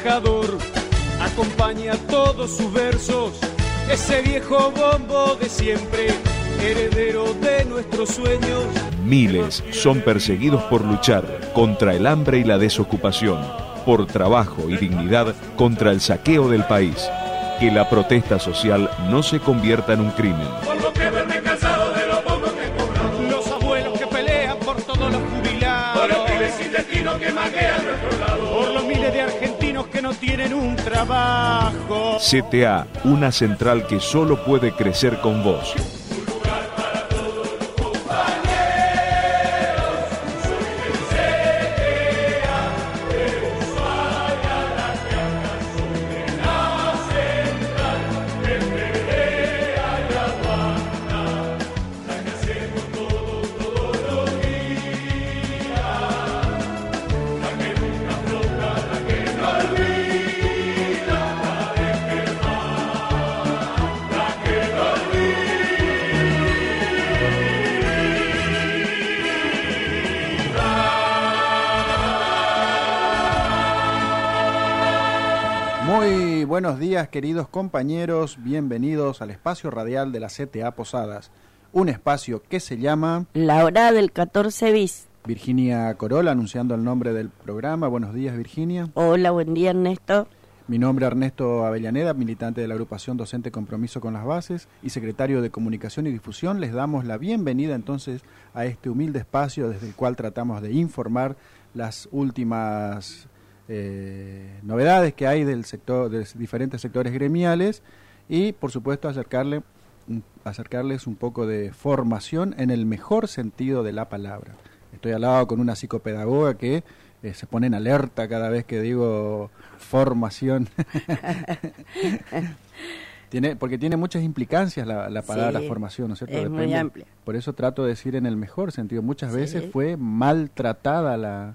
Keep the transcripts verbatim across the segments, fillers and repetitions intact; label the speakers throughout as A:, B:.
A: trabajador. Acompaña todos sus versos, ese viejo bombo de siempre, heredero de nuestros sueños.
B: Miles son perseguidos por luchar contra el hambre y la desocupación, por trabajo y dignidad contra el saqueo del país. Que la protesta social no se convierta en un crimen.
A: Por lo que verme cansado de los bombos que cobran. Los abuelos que pelean por todos los jubilados. Por los pibes sin destino que maquean a nuestro lado. Por los miles de argentinos que no tienen un trabajo.
B: C T A, una central que solo puede crecer con vos.
C: Muy buenos días, queridos compañeros, bienvenidos al espacio radial de la C T A Posadas, un espacio que se llama
D: La Hora del catorce bis.
C: Virginia Corola, anunciando el nombre del programa. Buenos días, Virginia.
D: Hola, buen día, Ernesto.
C: Mi nombre es Ernesto Avellaneda, militante de la agrupación Docente Compromiso con las Bases y secretario de Comunicación y Difusión. Les damos la bienvenida entonces a este humilde espacio desde el cual tratamos de informar las últimas Eh, novedades que hay del sector, de diferentes sectores gremiales y por supuesto acercarle, acercarles un poco de formación en el mejor sentido de la palabra. Estoy al lado con una psicopedagoga que eh, se pone en alerta cada vez que digo formación. Tiene, porque tiene muchas implicancias la, la palabra sí, formación, ¿no es cierto?
D: Es
C: Depende,
D: muy amplia.
C: Por eso trato de decir en el mejor sentido. Muchas
D: sí.
C: veces fue maltratada la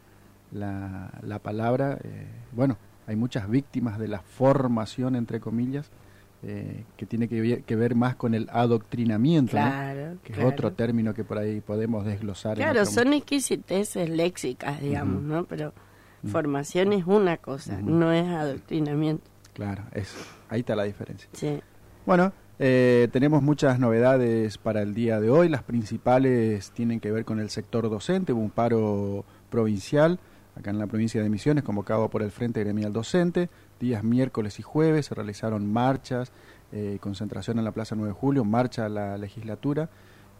C: La, la palabra, eh, bueno, hay muchas víctimas de la formación, entre comillas, eh, que tiene que ver, que ver más con el adoctrinamiento,
D: claro,
C: ¿no? que
D: claro.
C: es otro término que por ahí podemos desglosar.
D: Claro,
C: en otro...
D: son exquisiteces léxicas, digamos, uh-huh. ¿no? Pero uh-huh. formación es una cosa, uh-huh. no es adoctrinamiento.
C: Claro, eso, ahí está la diferencia.
D: Sí.
C: Bueno, eh, tenemos muchas novedades para el día de hoy. Las principales tienen que ver con el sector docente. Hubo un paro provincial acá en la provincia de Misiones, convocado por el Frente Gremial Docente. Días miércoles y jueves se realizaron marchas, eh, concentración en la Plaza nueve de Julio, marcha a la legislatura,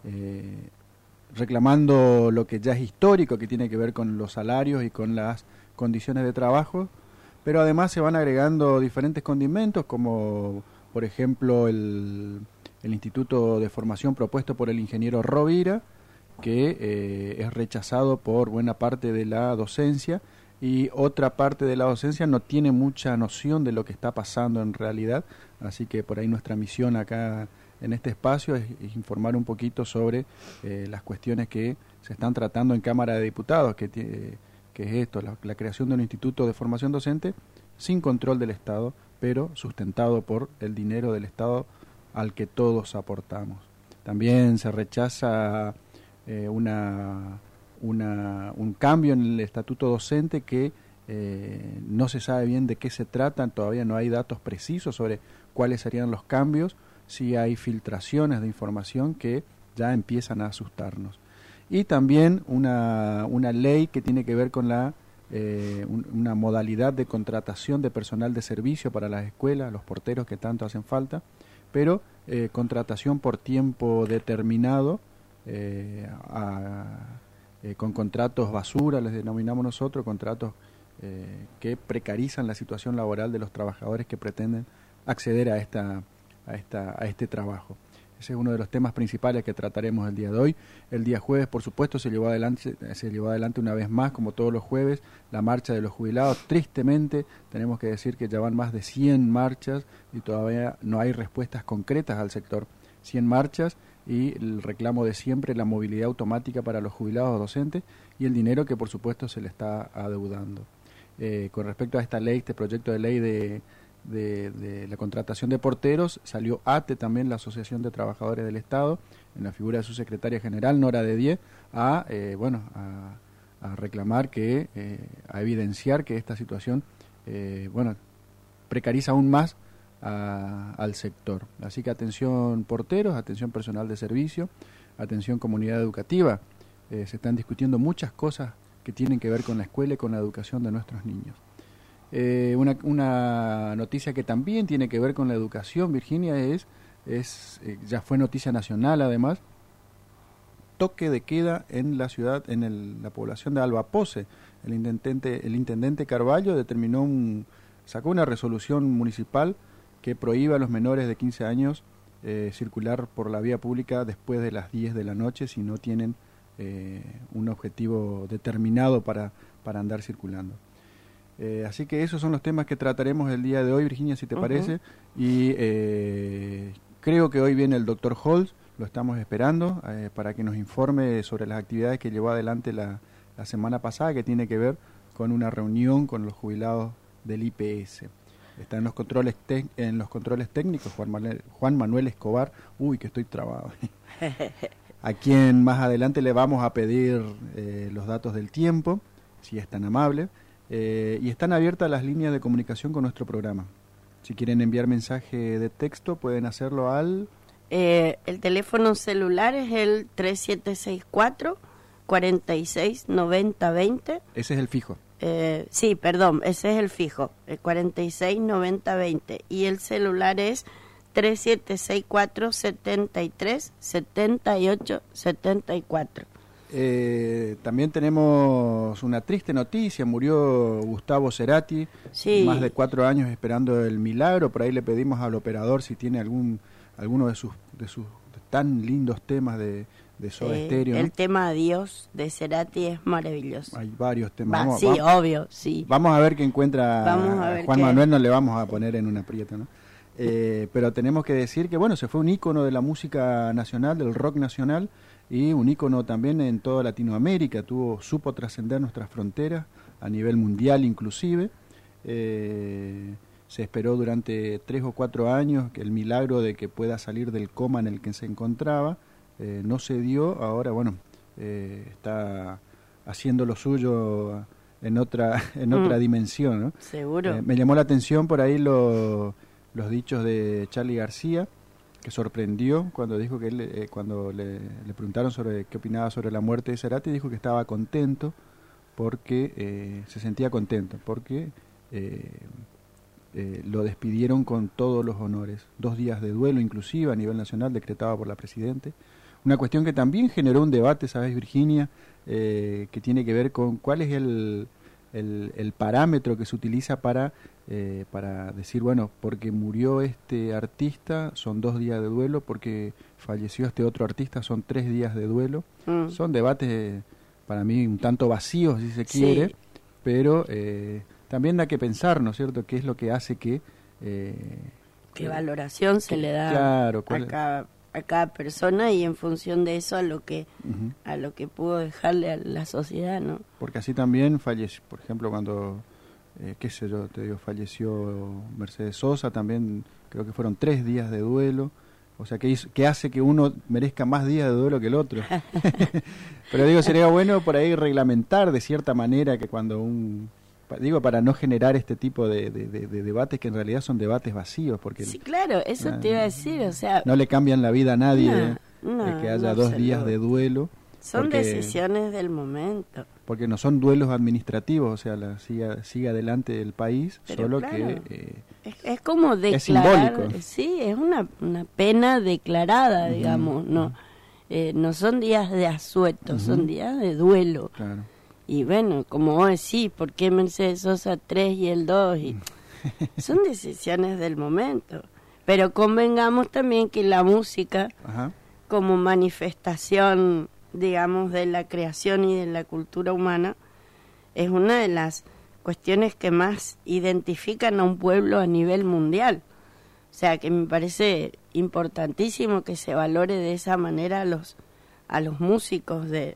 C: eh, reclamando lo que ya es histórico, que tiene que ver con los salarios y con las condiciones de trabajo, pero además se van agregando diferentes condimentos, como por ejemplo el, el Instituto de Formación propuesto por el ingeniero Rovira, que eh, es rechazado por buena parte de la docencia y otra parte de la docencia no tiene mucha noción de lo que está pasando en realidad, así que por ahí nuestra misión acá en este espacio es, es informar un poquito sobre eh, las cuestiones que se están tratando en Cámara de Diputados, que, que es esto, la, la creación de un instituto de formación docente sin control del Estado, pero sustentado por el dinero del Estado al que todos aportamos. También se rechaza Eh, una, una, un cambio en el estatuto docente que eh, no se sabe bien de qué se trata, todavía no hay datos precisos sobre cuáles serían los cambios, sí hay filtraciones de información que ya empiezan a asustarnos. Y también una, una ley que tiene que ver con la eh, un, una modalidad de contratación de personal de servicio para las escuelas, los porteros que tanto hacen falta, pero eh, contratación por tiempo determinado, Eh, a, eh, con contratos basura, les denominamos nosotros, contratos eh, que precarizan la situación laboral de los trabajadores que pretenden acceder a esta, a esta, a este trabajo. Ese es uno de los temas principales que trataremos el día de hoy. El día jueves, por supuesto, se llevó adelante, se llevó adelante una vez más, como todos los jueves, la marcha de los jubilados. Tristemente, tenemos que decir que ya van más de cien marchas y todavía no hay respuestas concretas al sector. cien marchas y el reclamo de siempre, la movilidad automática para los jubilados docentes y el dinero que por supuesto se le está adeudando. Eh, con respecto a esta ley, este proyecto de ley de, de, de la contratación de porteros, salió A T E también, la Asociación de Trabajadores del Estado, en la figura de su secretaria general, Nora de Die, a, eh, bueno, a, a reclamar que, eh, a evidenciar que esta situación eh, bueno, precariza aún más a, al sector. Así que atención porteros, atención personal de servicio, atención comunidad educativa. Eh, se están discutiendo muchas cosas que tienen que ver con la escuela y con la educación de nuestros niños. Eh, una, una noticia que también tiene que ver con la educación, Virginia, es, es eh, ya fue noticia nacional además, toque de queda en la ciudad, en el, la población de Albapoce. El intendente, el intendente Carballo determinó un, sacó una resolución municipal que prohíbe a los menores de quince años eh, circular por la vía pública después de las diez de la noche si no tienen eh, un objetivo determinado para, para andar circulando. Eh, así que esos son los temas que trataremos el día de hoy, Virginia, si te uh-huh. parece. Y eh, creo que hoy viene el doctor Holz, lo estamos esperando eh, para que nos informe sobre las actividades que llevó adelante la, la semana pasada, que tiene que ver con una reunión con los jubilados del I P S. Está en los controles te- en los controles técnicos Juan Manuel, Juan Manuel Escobar. Uy, que estoy trabado. A quien más adelante le vamos a pedir eh, los datos del tiempo, si es tan amable. Eh, y están abiertas las líneas de comunicación con nuestro programa. Si quieren enviar mensaje de texto, pueden hacerlo al...
D: Eh, el teléfono celular es el tres siete seis cuatro, cuatro seis nueve cero dos cero.
C: Ese es el fijo.
D: Eh, sí, perdón, ese es el fijo, el cuatro seis nueve cero dos cero. Y el celular es tres siete seis cuatro, siete tres, siete ocho siete cuatro.
C: Eh, también tenemos una triste noticia, murió Gustavo Cerati,
D: sí.
C: Más de cuatro años esperando el milagro. Por ahí le pedimos al operador si tiene algún alguno de sus de sus tan lindos temas de, de Soda
D: eh,
C: Stereo, ¿no?
D: El tema Dios de Cerati es maravilloso.
C: Hay varios temas.
D: Va,
C: vamos,
D: sí,
C: vamos,
D: obvio, sí.
C: Vamos a ver qué encuentra
D: Vamos a ver
C: Juan
D: qué...
C: Manuel, no le vamos a poner en un aprieto, ¿no? Eh, pero tenemos que decir que bueno, se fue un ícono de la música nacional, del rock nacional, y un ícono también en toda Latinoamérica. Tuvo, supo trascender nuestras fronteras a nivel mundial inclusive. Eh, se esperó durante tres o cuatro años que el milagro de que pueda salir del coma en el que se encontraba. Eh, no se dio. Ahora bueno, eh, está haciendo lo suyo en otra en otra mm, dimensión, ¿no?
D: Seguro.
C: Eh, me llamó la atención por ahí lo, los dichos de Charly García, que sorprendió cuando dijo que él, eh, cuando le, le preguntaron sobre qué opinaba sobre la muerte de Cerati, dijo que estaba contento porque eh, se sentía contento porque eh, eh, lo despidieron con todos los honores, dos días de duelo inclusive a nivel nacional decretado por la Presidente, una cuestión que también generó un debate, ¿sabes, Virginia? Eh, que tiene que ver con cuál es el, el, el parámetro que se utiliza para Eh, para decir, bueno, porque murió este artista son dos días de duelo, porque falleció este otro artista son tres días de duelo. Mm. Son debates para mí un tanto vacíos, si se quiere, sí. Pero eh, también da que pensar, ¿no es cierto?, qué es lo que hace que... Eh,
D: qué eh, valoración se
C: que,
D: le da
C: claro,
D: a, cada, a cada persona y en función de eso a lo que uh-huh. a lo que pudo dejarle a la sociedad, ¿no?
C: Porque así también falleció, por ejemplo, cuando... Eh, qué sé yo, te digo, falleció Mercedes Sosa, también creo que fueron tres días de duelo, o sea, que, hizo, que hace que uno merezca más días de duelo que el otro. Pero digo, sería bueno por ahí reglamentar de cierta manera que cuando un... Digo, para no generar este tipo de, de, de, de debates que en realidad son debates vacíos, porque...
D: Sí, claro, eso
C: no,
D: te iba a decir, o sea...
C: No le cambian la vida a nadie
D: no, no,
C: de que haya
D: no
C: dos días de duelo.
D: Son
C: porque,
D: decisiones del momento.
C: Porque no son duelos administrativos, o sea, la, sigue, sigue adelante el país,
D: pero
C: solo
D: claro,
C: que... Eh,
D: es, es como declarar...
C: Es simbólico.
D: Sí, es una, una pena declarada, digamos, uh-huh. no eh, no son días de asueto, uh-huh. son días de duelo.
C: Claro.
D: Y bueno, como vos decís, ¿por qué Mercedes Sosa tres y el dos? Y son decisiones del momento. Pero convengamos también que la música, uh-huh. como manifestación, digamos, de la creación y de la cultura humana, es una de las cuestiones que más identifican a un pueblo a nivel mundial. O sea, que me parece importantísimo que se valore de esa manera a los a los músicos de,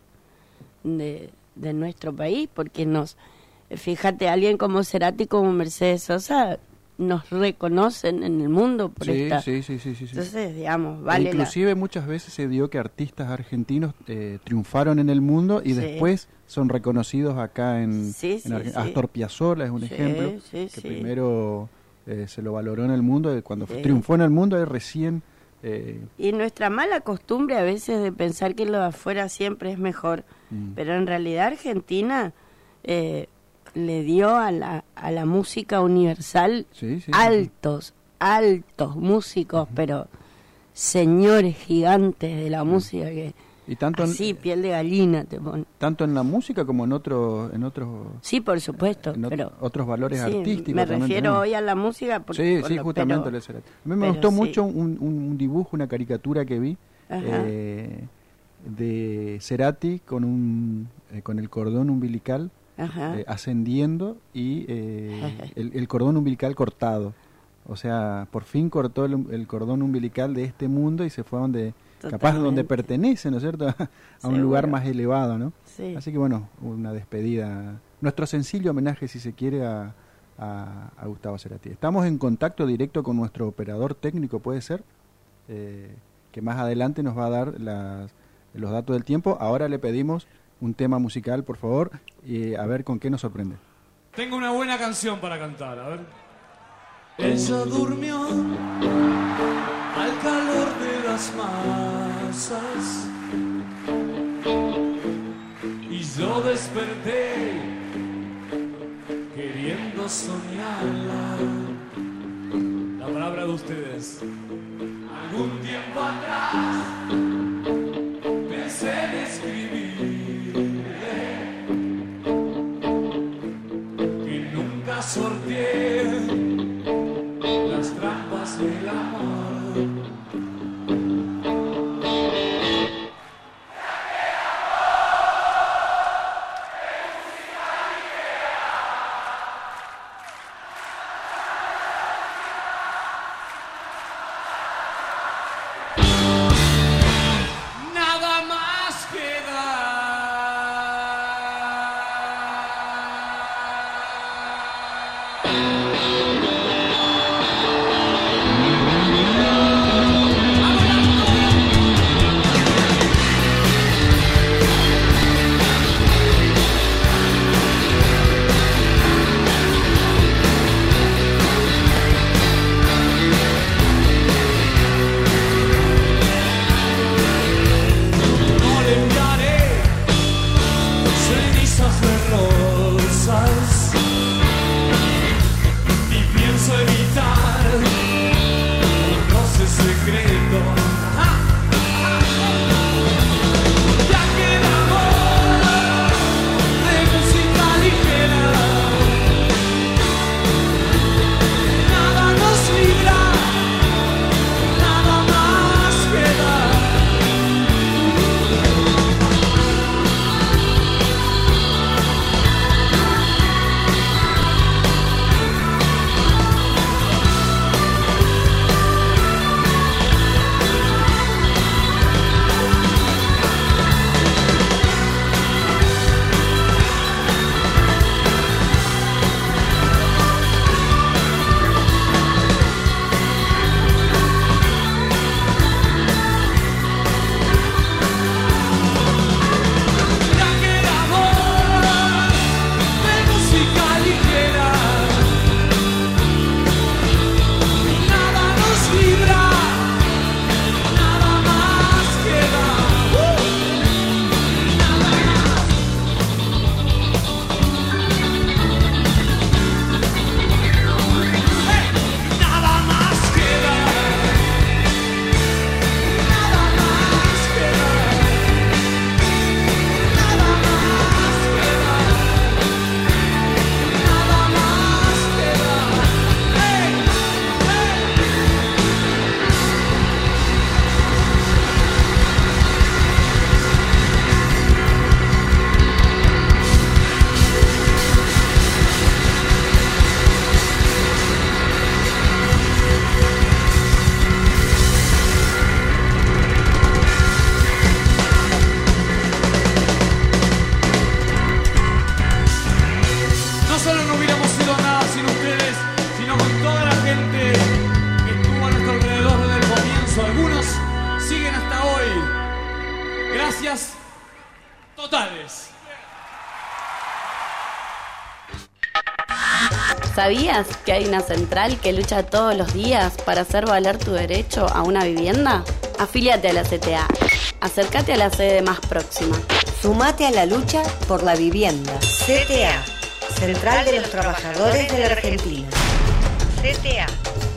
D: de, de nuestro país, porque nos, fíjate, alguien como Cerati, como Mercedes Sosa, nos reconocen en el mundo por
C: sí,
D: esta.
C: Sí, sí, sí, sí, sí.
D: Entonces, digamos, vale.
C: E inclusive la... muchas veces se dio que artistas argentinos eh, triunfaron en el mundo y sí. después son reconocidos acá en,
D: sí, sí,
C: en Argentina.
D: Sí.
C: Astor Piazzolla es un
D: sí,
C: ejemplo,
D: sí,
C: que
D: sí.
C: primero eh, se lo valoró en el mundo, y cuando
D: sí.
C: triunfó en el mundo es recién... Eh...
D: Y nuestra mala costumbre a veces de pensar que lo de afuera siempre es mejor, mm. pero en realidad Argentina... Eh, le dio a la a la música universal
C: sí, sí,
D: altos,
C: sí.
D: altos músicos, uh-huh. pero señores gigantes de la uh-huh. música que
C: y tanto
D: así,
C: en,
D: piel de gallina te pone.
C: Tanto en la música como en otros en otros
D: sí, por supuesto,
C: en
D: pero
C: otros valores
D: sí,
C: artísticos.
D: Me refiero tenemos. hoy a la música porque
C: sí, sí,
D: lo,
C: justamente.
D: Pero,
C: a mí me gustó sí. mucho un, un dibujo, una caricatura que vi eh, de Cerati con un eh, con el cordón umbilical. Eh, ascendiendo y eh, el, el cordón umbilical cortado, o sea, por fin cortó el, el cordón umbilical de este mundo y se fue a donde Totalmente. capaz donde pertenece, ¿no es cierto? a Seguro. un lugar más elevado, ¿no?
D: Sí.
C: Así que bueno, una despedida, nuestro sencillo homenaje, si se quiere, a, a, a Gustavo Cerati. Estamos en contacto directo con nuestro operador técnico, puede ser, eh, que más adelante nos va a dar las, los datos del tiempo. Ahora le pedimos un tema musical, por favor, y a ver con qué nos sorprende.
E: Tengo una buena canción para cantar, a ver. Ella durmió al calor de las masas y yo desperté queriendo soñarla. La palabra de ustedes. Algún tiempo atrás pensé en escribir sorteé las trampas del amor. Nada más queda.
F: ¿Sabías que hay una central que lucha todos los días para hacer valer tu derecho a una vivienda? Afíliate a la C T A. Acércate a la sede más próxima.
G: Sumate a la lucha por la vivienda. C T A, Central de los Trabajadores de la Argentina. C T A.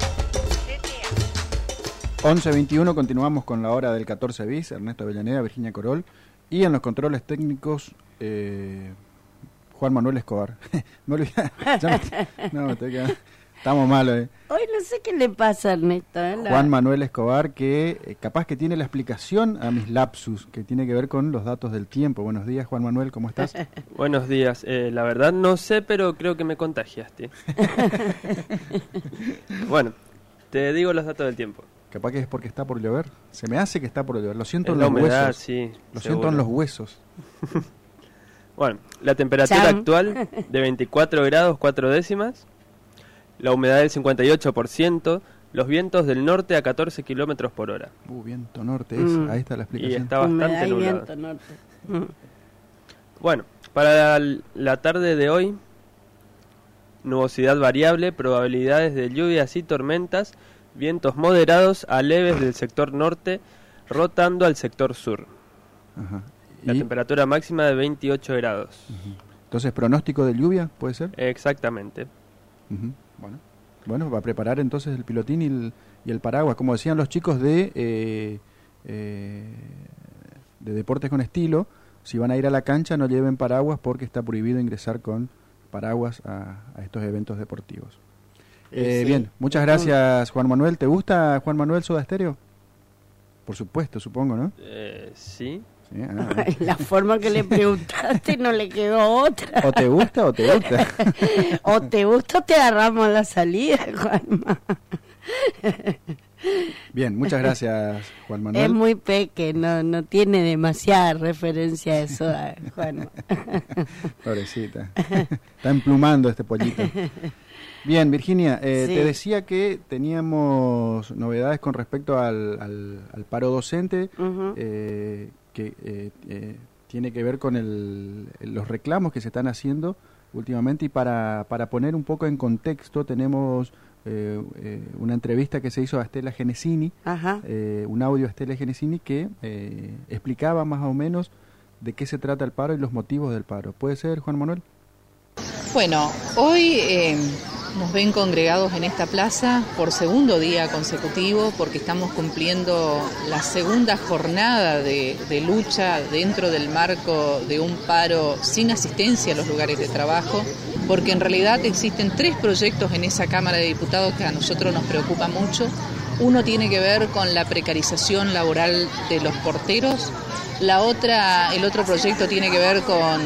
C: once veintiuno, continuamos con la hora del catorce bis, Ernesto Avellaneda, Virginia Corol, y en los controles técnicos, eh, Juan Manuel Escobar. Me olvidé. No, me quedando, estamos malos. Eh.
D: Hoy no sé qué le pasa a Ernesto. ¿eh? La...
C: Juan Manuel Escobar, que eh, capaz que tiene la explicación a mis lapsus, que tiene que ver con los datos del tiempo. Buenos días, Juan Manuel, ¿cómo estás?
H: Buenos días. Eh, la verdad no sé, pero creo que me contagiaste. Bueno, te digo los datos del tiempo.
C: Capaz que es porque está por llover. Se me hace que está por llover. Lo siento
H: es
C: en los
H: humedad,
C: huesos.
H: Sí,
C: Lo
H: seguro.
C: siento en los huesos.
H: Bueno, la temperatura
D: Cham.
H: actual de veinticuatro grados cuatro décimas, la humedad del cincuenta y ocho por ciento, los vientos del norte a catorce kilómetros por hora.
C: Uh, viento norte, es.
D: Mm.
C: Ahí está la
H: Y
C: explicación.
H: está bastante nublado.
D: Viento norte. Mm.
H: Bueno, para la, la tarde de hoy, nubosidad variable, probabilidades de lluvias y tormentas, vientos moderados a leves del sector norte, rotando al sector sur.
C: Ajá.
H: La
C: Y,
H: temperatura máxima de veintiocho grados.
C: uh-huh. Entonces, pronóstico de lluvia, ¿puede ser?
H: Exactamente.
C: Uh-huh. Bueno. Bueno, va a preparar entonces el pilotín y el, y el paraguas. Como decían los chicos de, eh, eh, de Deportes con Estilo, si van a ir a la cancha no lleven paraguas porque está prohibido ingresar con paraguas a, a estos eventos deportivos. Eh,
D: Sí.
C: Bien, muchas gracias, Juan Manuel. ¿Te gusta, Juan Manuel, Soda Stereo? Por supuesto, supongo, ¿no?
H: Eh, sí.
C: Sí, ah, bueno.
D: La forma que le preguntaste no le quedó otra.
C: ¿O te gusta o te gusta?
D: O te gusta o te agarramos a la salida, Juanma.
C: Bien, muchas gracias, Juan Manuel.
D: Es muy peque, no, no tiene demasiada referencia a eso, Juanma.
C: Pobrecita. Está emplumando este pollito. Bien, Virginia, eh,
D: Sí.
C: te decía que teníamos novedades con respecto al, al, al paro docente,
D: Ujú.
C: eh, que eh, eh, tiene que ver con el, los reclamos que se están haciendo últimamente, y para, para poner un poco en contexto tenemos eh, eh, una entrevista que se hizo a Estela Genesini,
D: Ajá.
C: eh, un audio a Estela Genesini que eh, explicaba más o menos de qué se trata el paro y los motivos del paro. ¿Puede ser, Juan Manuel?
I: Bueno, hoy eh, nos ven congregados en esta plaza por segundo día consecutivo porque estamos cumpliendo la segunda jornada de, de lucha dentro del marco de un paro sin asistencia a los lugares de trabajo, porque en realidad existen tres proyectos en esa Cámara de Diputados que a nosotros nos preocupa mucho. Uno tiene que ver con la precarización laboral de los porteros. La otra, el otro proyecto tiene que ver con,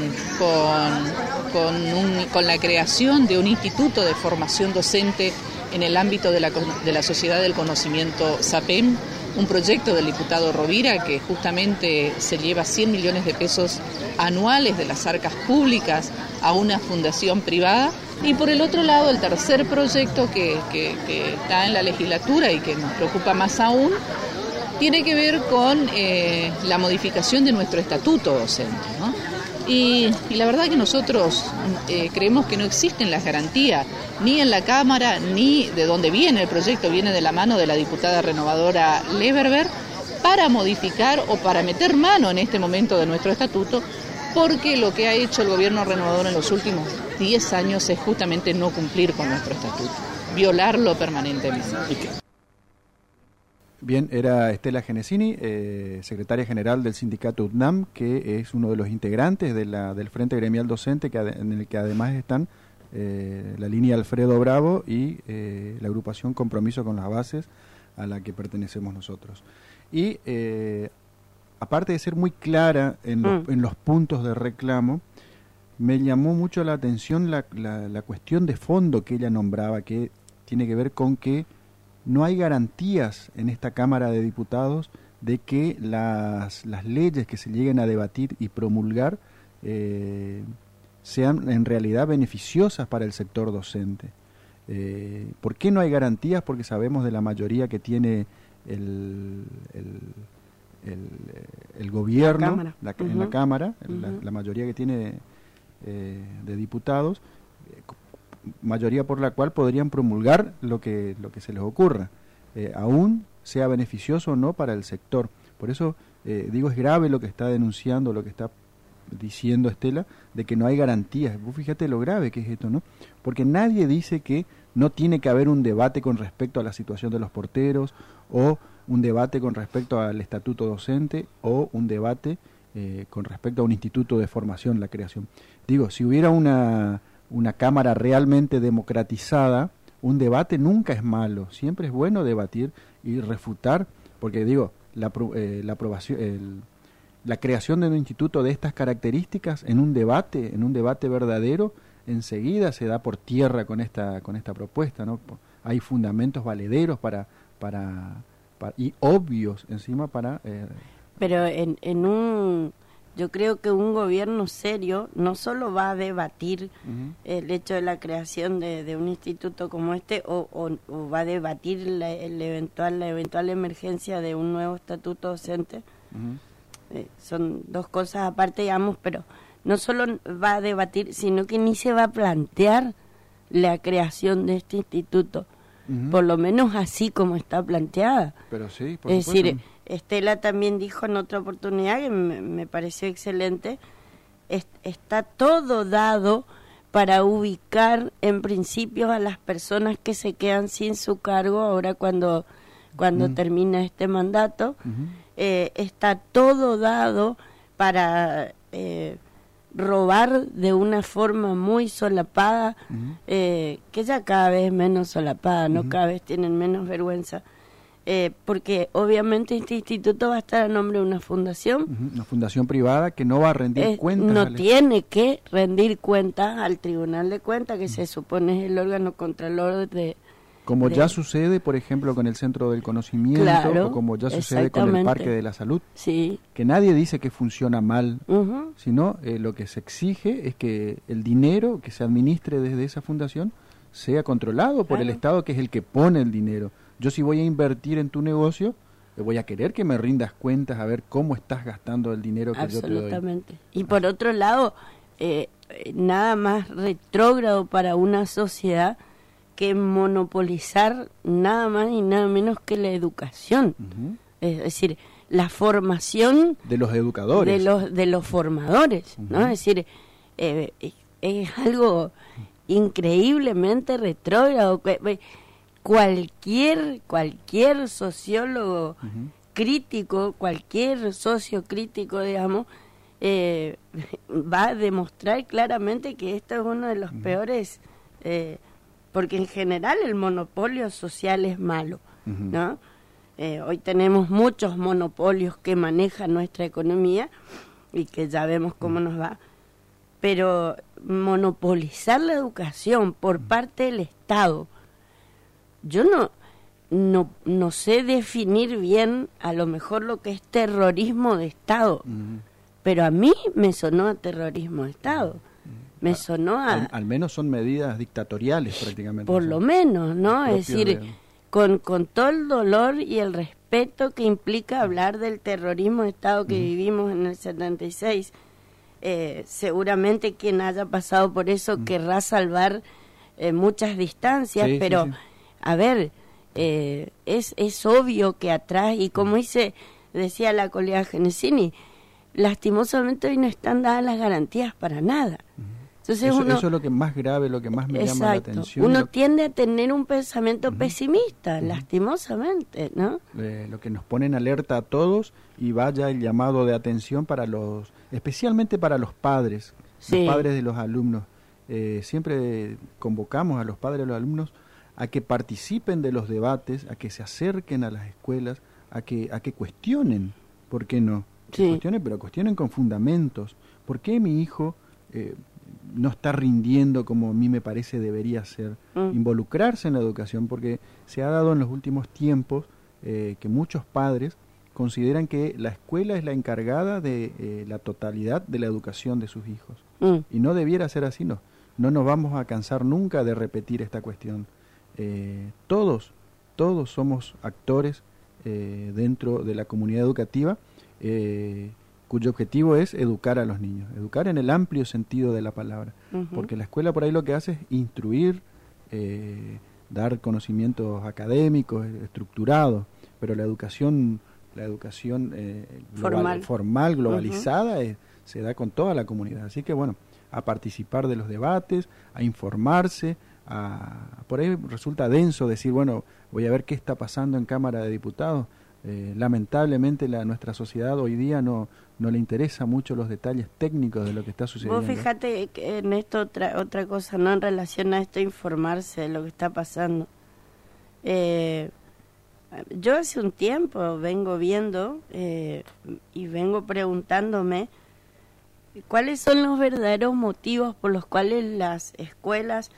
I: con, con, un, con la creación de un instituto de formación docente en el ámbito de la, de la Sociedad del Conocimiento SAPEM, un proyecto del diputado Rovira que justamente se lleva cien millones de pesos anuales de las arcas públicas a una fundación privada. Y por el otro lado, el tercer proyecto que, que, que está en la legislatura y que nos preocupa más aún, tiene que ver con eh, la modificación de nuestro estatuto docente, ¿no? Y, y la verdad que nosotros eh, creemos que no existen las garantías, ni en la Cámara, ni de donde viene el proyecto, viene de la mano de la diputada renovadora Leverberg, para modificar o para meter mano en este momento de nuestro estatuto, porque lo que ha hecho el gobierno renovador en los últimos diez años es justamente no cumplir con nuestro estatuto, violarlo permanentemente.
C: Bien, era Estela Genesini, eh, secretaria general del sindicato U T N A M, que es uno de los integrantes de la, del Frente Gremial Docente, que, en el que además están eh, la línea Alfredo Bravo y eh, la agrupación Compromiso con las Bases, a la que pertenecemos nosotros. Y eh, aparte de ser muy clara en los, mm. en los puntos de reclamo, me llamó mucho la atención la, la, la cuestión de fondo que ella nombraba, que tiene que ver con que no hay garantías en esta Cámara de Diputados de que las, las leyes que se lleguen a debatir y promulgar eh, sean en realidad beneficiosas para el sector docente. Eh, ¿Por qué no hay garantías? Porque sabemos de la mayoría que tiene el, el, el, el gobierno
D: la
C: la,
D: uh-huh.
C: en la Cámara,
D: uh-huh.
C: la, la mayoría que tiene eh, de diputados, mayoría por la cual podrían promulgar lo que, lo que se les ocurra, eh, aún sea beneficioso o no para el sector. Por eso, eh, digo, es grave lo que está denunciando, lo que está diciendo Estela, de que no hay garantías. Vos fíjate lo grave que es esto, ¿no? Porque nadie dice que no tiene que haber un debate con respecto a la situación de los porteros, o un debate con respecto al estatuto docente, o un debate eh, con respecto a un instituto de formación, la creación. Digo, si hubiera una, una cámara realmente democratizada, un debate nunca es malo, siempre es bueno debatir y refutar, porque digo, la, eh, la aprobación, el, la creación de un instituto de estas características en un debate, en un debate verdadero, enseguida se da por tierra con esta con esta propuesta, ¿no? Hay fundamentos valederos para para, para y obvios encima para eh,
D: pero en, en un yo creo que un gobierno serio no solo va a debatir uh-huh. el hecho de la creación de, de un instituto como este o, o, o va a debatir la, el eventual la eventual emergencia de un nuevo estatuto docente. Uh-huh. Eh, son dos cosas aparte, digamos, pero no solo va a debatir, sino que ni se va a plantear la creación de este instituto, uh-huh. por lo menos así como está planteada.
C: Pero sí, por
D: es
C: supuesto.
D: decir, Estela también dijo en otra oportunidad, que me, me pareció excelente, es, está todo dado para ubicar en principio a las personas que se quedan sin su cargo ahora cuando, cuando uh-huh. termina este mandato. Uh-huh. Eh, está todo dado para eh, robar de una forma muy solapada, uh-huh. eh, que ya cada vez menos solapada, no uh-huh. cada vez tienen menos vergüenza, eh, porque obviamente este instituto va a estar a nombre de una fundación,
C: uh-huh. una fundación privada que no va a rendir
D: eh,
C: cuentas,
D: no
C: al...
D: tiene que rendir cuentas al Tribunal de Cuentas, que uh-huh. se supone es el órgano contralor de
C: como
D: de...
C: ya sucede, por ejemplo, con el Centro del Conocimiento,
D: claro,
C: o como ya sucede con el Parque de la Salud,
D: sí.
C: que nadie dice que funciona mal,
D: uh-huh.
C: sino eh, lo que se exige es que el dinero que se administre desde esa fundación sea controlado por claro. el Estado, que es el que pone el dinero. Yo si voy a invertir en tu negocio, voy a querer que me rindas cuentas a ver cómo estás gastando el dinero que yo te doy.
D: Absolutamente. Y por otro lado, eh, nada más retrógrado para una sociedad que monopolizar nada más y nada menos que la educación. Uh-huh. Es decir, la formación
C: de los educadores,
D: de los de los formadores, uh-huh. ¿no? Es decir, eh, es algo increíblemente retrógrado. Cualquier cualquier sociólogo uh-huh. crítico, cualquier socio crítico, digamos, eh, va a demostrar claramente que esto es uno de los uh-huh. peores, eh, porque en general el monopolio social es malo, uh-huh. ¿no? Eh, hoy tenemos muchos monopolios que manejan nuestra economía y que ya vemos cómo uh-huh. nos va, pero monopolizar la educación por parte del Estado, yo no, no, no sé definir bien a lo mejor lo que es terrorismo de Estado, uh-huh. pero a mí me sonó a terrorismo de Estado. Me sonó a...
C: Al, al menos son medidas dictatoriales prácticamente.
D: Por lo menos, ¿no? Es decir,
C: de...
D: con, con todo el dolor y el respeto que implica hablar del terrorismo de Estado que uh-huh. vivimos en el setenta y seis, eh, seguramente quien haya pasado por eso uh-huh. querrá salvar eh, muchas distancias, sí, pero, sí, sí. a ver, eh, es, es obvio que atrás, y como dice, decía la colega Genesini, lastimosamente hoy no están dadas las garantías para nada. Uh-huh. Entonces
C: eso,
D: uno,
C: eso es lo que más grave, lo que más me
D: exacto,
C: llama la atención.
D: Uno
C: lo,
D: tiende a tener un pensamiento uh-huh. pesimista, uh-huh. lastimosamente, ¿no?
C: Eh, lo que nos pone en alerta a todos, y vaya el llamado de atención para los, especialmente para los padres, sí. los padres de los alumnos. Eh, siempre convocamos a los padres de los alumnos a que participen de los debates, a que se acerquen a las escuelas, a que a que cuestionen, ¿por qué no? Que
D: sí.
C: cuestionen, pero cuestionen con fundamentos. ¿Por qué mi hijo eh, no está rindiendo como a mí me parece debería ser? Mm. Involucrarse en la educación, porque se ha dado en los últimos tiempos eh, que muchos padres consideran que la escuela es la encargada de eh, la totalidad de la educación de sus hijos. Mm. Y no debiera ser así, no. No nos vamos a cansar nunca de repetir esta cuestión. Eh, todos, todos somos actores eh, dentro de la comunidad educativa, eh, cuyo objetivo es educar a los niños, educar en el amplio sentido de la palabra, uh-huh. porque la escuela por ahí lo que hace es instruir, eh, dar conocimientos académicos, estructurados, pero la educación, la educación eh, global, formal. formal, globalizada, uh-huh. eh, se da con toda la comunidad. Así que bueno, a participar de los debates, a informarse, a, por ahí resulta denso decir, bueno, voy a ver qué está pasando en Cámara de Diputados. Eh, lamentablemente la, nuestra sociedad hoy día no, no le interesa mucho los detalles técnicos de lo que está sucediendo.
D: Vos fíjate que en esto otra, otra cosa, no en relación a esto, informarse de lo que está pasando. Eh, yo hace un tiempo vengo viendo eh, y vengo preguntándome cuáles son los verdaderos motivos por los cuales las escuelas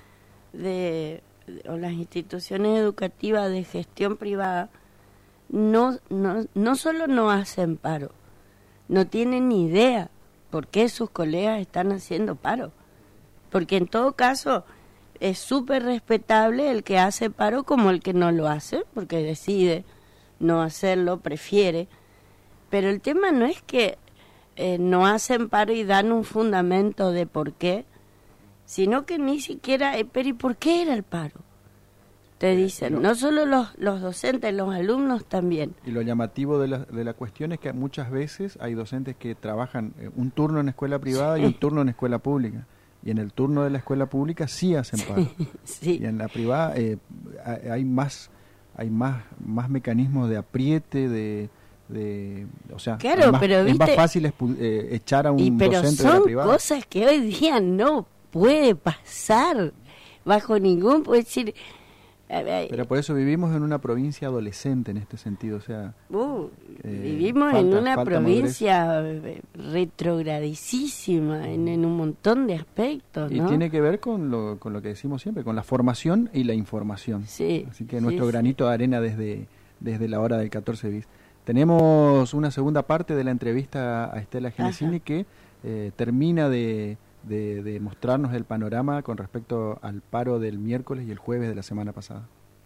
D: de, o las instituciones educativas de gestión privada no, no, no solo no hacen paro, no tienen ni idea por qué sus colegas están haciendo paro. Porque en todo caso es súper respetable el que hace paro como el que no lo hace, porque decide no hacerlo, prefiere. Pero el tema no es que eh, no hacen paro y dan un fundamento de por qué, sino que ni siquiera, eh, pero ¿y por qué era el paro? Te dicen, no, no solo los, los docentes, los alumnos también.
C: Y lo llamativo de la, de la cuestión es que muchas veces hay docentes que trabajan un turno en escuela privada sí. y un turno en escuela pública. Y en el turno de la escuela pública sí hacen paro. Sí, sí. Y en la privada eh, hay más hay más más mecanismos de apriete, de... de o sea,
D: claro,
C: es, más,
D: pero, ¿viste?
C: es más fácil expu- eh, echar a un
D: y, pero
C: docente de la privada.
D: Son cosas que hoy día no puede pasar bajo ningún... Puede decir,
C: pero por eso vivimos en una provincia adolescente en este sentido, o sea...
D: Uh, eh, vivimos falta, en una provincia madurez. retrogradicísima en, en un montón de aspectos,
C: y
D: ¿no?
C: tiene que ver con lo, con lo que decimos siempre, con la formación y la información.
D: Sí,
C: Así que
D: sí,
C: nuestro
D: sí.
C: granito de arena desde, desde la hora del catorce bis. Tenemos una segunda parte de la entrevista a Estela Genesini Ajá. que eh, termina de... De, de mostrarnos el panorama con respecto al paro del miércoles y el jueves de la semana pasada.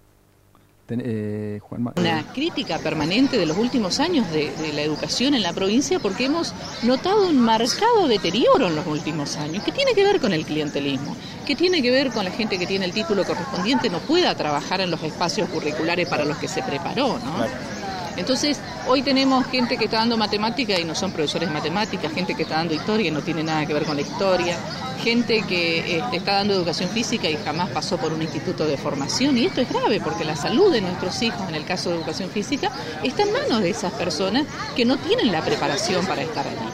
C: Ten, eh, Juanma,
I: Una eh. crítica permanente de los últimos años de, de la educación en la provincia, porque hemos notado un marcado deterioro en los últimos años, que tiene que ver con el clientelismo, que tiene que ver con la gente que tiene el título correspondiente no pueda trabajar en los espacios curriculares para los que se preparó, ¿no? Claro. Entonces, hoy tenemos gente que está dando matemática y no son profesores de matemáticas, gente que está dando historia y no tiene nada que ver con la historia, gente que este, está dando educación física y jamás pasó por un instituto de formación. Y esto es grave porque la salud de nuestros hijos, en el caso de educación física, está en manos de esas personas que no tienen la preparación para estar allí.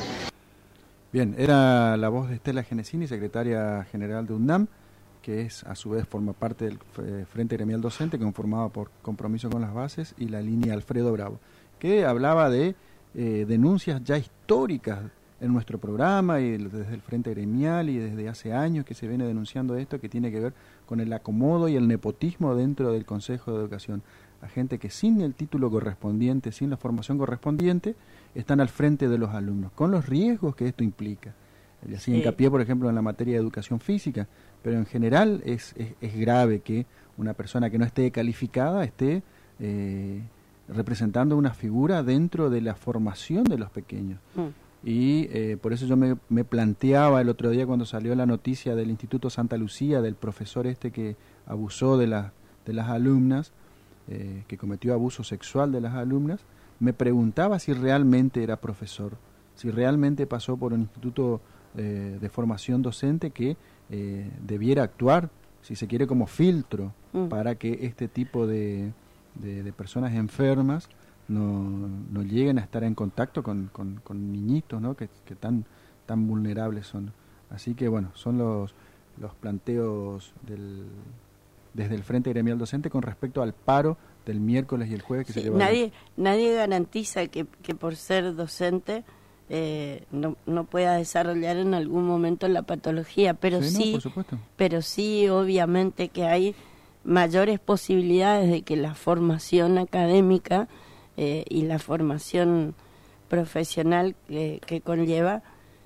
C: Bien, era la voz de Estela Genesini, secretaria general de UNDAM, que es a su vez forma parte del eh, Frente Gremial Docente, conformado por Compromiso con las Bases y la línea Alfredo Bravo, que hablaba de eh, denuncias ya históricas en nuestro programa y desde el Frente Gremial y desde hace años que se viene denunciando esto, que tiene que ver con el acomodo y el nepotismo dentro del Consejo de Educación. A gente que sin el título correspondiente, sin la formación correspondiente, están al frente de los alumnos, con los riesgos que esto implica. Y así sí. hincapié, por ejemplo, en la materia de educación física, pero en general es, es, es grave que una persona que no esté calificada esté eh, representando una figura dentro de la formación de los pequeños. Mm. Y eh, por eso yo me, me planteaba el otro día cuando salió la noticia del Instituto Santa Lucía, del profesor este que abusó de, la, de las alumnas, eh, que cometió abuso sexual de las alumnas, me preguntaba si realmente era profesor, si realmente pasó por un instituto eh, de formación docente que eh, debiera actuar, si se quiere, como filtro mm. para que este tipo de, de, de personas enfermas no, no lleguen a estar en contacto con, con, con niñitos, ¿no? que, que tan, tan vulnerables son. Así que bueno, son los, los planteos del, desde el Frente Gremial Docente con respecto al paro del miércoles y el jueves que
D: sí,
C: se lleva.
D: Nadie, nadie garantiza que, que por ser docente eh, no, no pueda desarrollar en algún momento la patología, pero sí,
C: sí, no, por supuesto.
D: pero sí obviamente que hay mayores posibilidades de que la formación académica eh, y la formación profesional que, que conlleva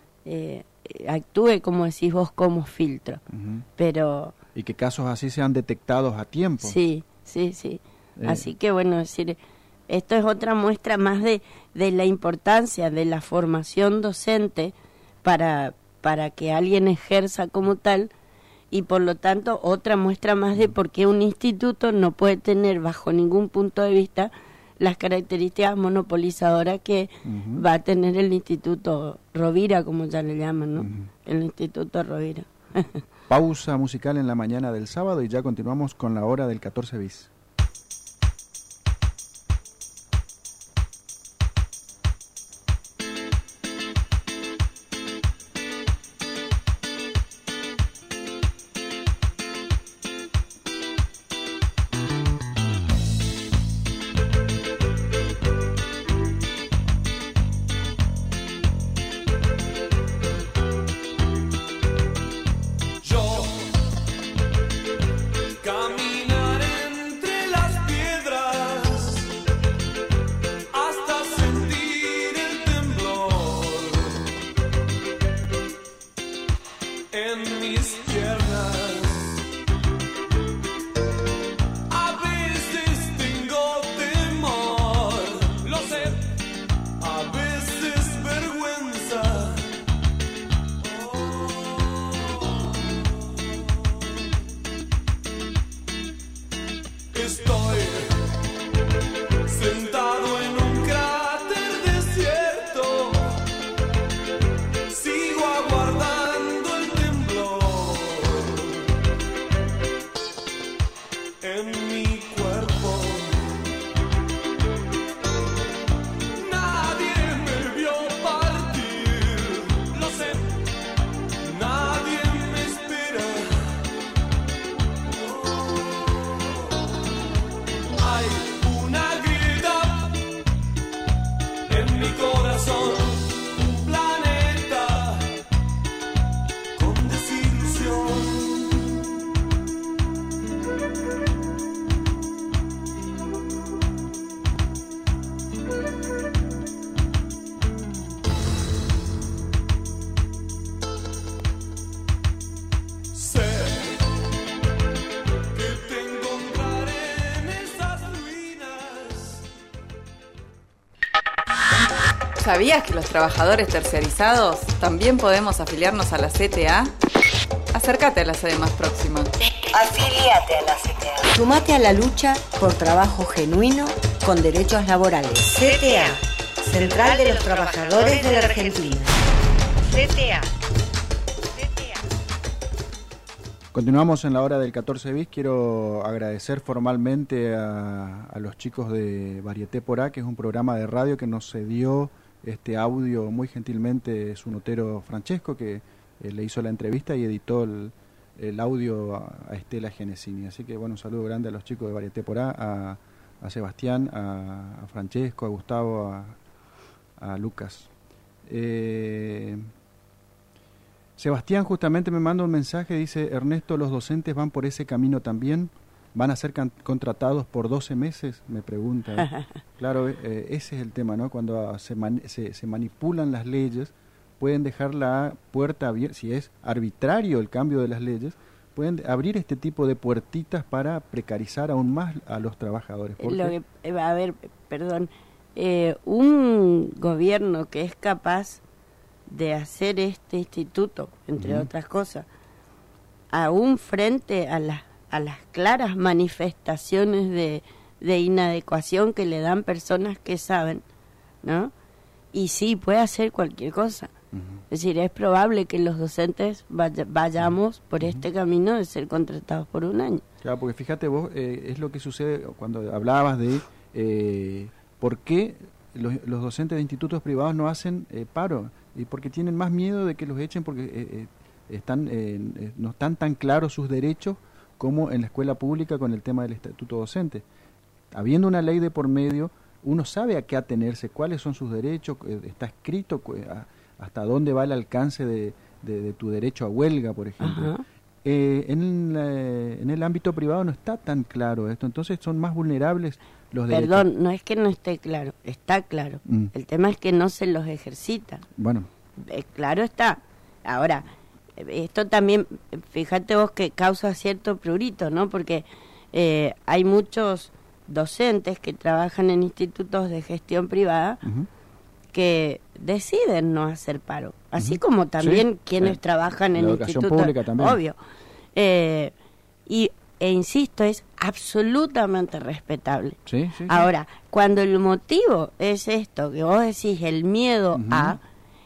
D: eh, actúe, como decís vos, como filtro. Uh-huh. Pero
C: y que casos así sean detectados a tiempo.
D: Sí, sí, sí. Eh. Así que bueno, decir, esto es otra muestra más de, de la importancia de la formación docente para, para que alguien ejerza como tal, y por lo tanto otra muestra más de por qué un instituto no puede tener bajo ningún punto de vista las características monopolizadoras que uh-huh. va a tener el Instituto Rovira, como ya le llaman, ¿no? Uh-huh. El Instituto Rovira.
C: Pausa musical en la mañana del sábado y ya continuamos con la hora del catorce bis.
J: ¿Sabías que los trabajadores terciarizados también podemos afiliarnos a la C T A? Acércate a la sede más próxima.
G: Afíliate a la C T A. Sumate a la lucha por trabajo genuino con derechos laborales. C T A, Central de los Trabajadores de la Argentina. C T A.
C: Continuamos en la hora del catorce bis. Quiero agradecer formalmente a, a los chicos de Varieté por A, que es un programa de radio que nos cedió este audio muy gentilmente su notero Francesco, que eh, le hizo la entrevista y editó el, el audio a, a Estela Genesini. Así que bueno, un saludo grande a los chicos de Varieté por A, a, a Sebastián, a, a Francesco, a Gustavo, a, a Lucas. Eh, Sebastián justamente me manda un mensaje, dice: Ernesto, ¿los docentes van por ese camino también? ¿Van a ser can- contratados por doce meses? Me pregunta. Claro, eh, ese es el tema, ¿no? Cuando se, man- se, se manipulan las leyes, pueden dejar la puerta abierta. Si es arbitrario el cambio de las leyes, pueden abrir este tipo de puertitas para precarizar aún más a los trabajadores. ¿Por
D: Lo
C: qué?
D: que, a ver, perdón, eh, un gobierno que es capaz de hacer este instituto, entre uh-huh. otras cosas, aún frente a las a las claras manifestaciones de, de inadecuación que le dan personas que saben, ¿no? Y sí, puede hacer cualquier cosa. Uh-huh. Es decir, es probable que los docentes vaya, vayamos por uh-huh. este camino de ser contratados por un año.
C: Claro, porque fíjate vos, eh, es lo que sucede cuando hablabas de eh, por qué los, los docentes de institutos privados no hacen eh, paro, y porque tienen más miedo de que los echen, porque eh, eh, están eh, no están tan claros sus derechos como en la escuela pública con el tema del estatuto docente. Habiendo una ley de por medio, uno sabe a qué atenerse, cuáles son sus derechos, eh, está escrito eh, a, hasta dónde va el alcance de, de, de tu derecho a huelga, por ejemplo. Eh, en, la, en el ámbito privado no está tan claro esto, entonces son más vulnerables los derechos.
D: Perdón, no es que no esté claro, está claro. Mm. El tema es que no se los ejercita.
C: Bueno.
D: Eh, claro está. Ahora, esto también, fíjate vos que causa cierto prurito, ¿no? Porque eh, hay muchos docentes que trabajan en institutos de gestión privada uh-huh. que deciden no hacer paro, así uh-huh. como también sí, quienes sí. trabajan en institutos, obvio. Eh, y e insisto, es absolutamente respetable.
C: Sí, sí, sí.
D: Ahora, cuando el motivo es esto, que vos decís el miedo uh-huh. a,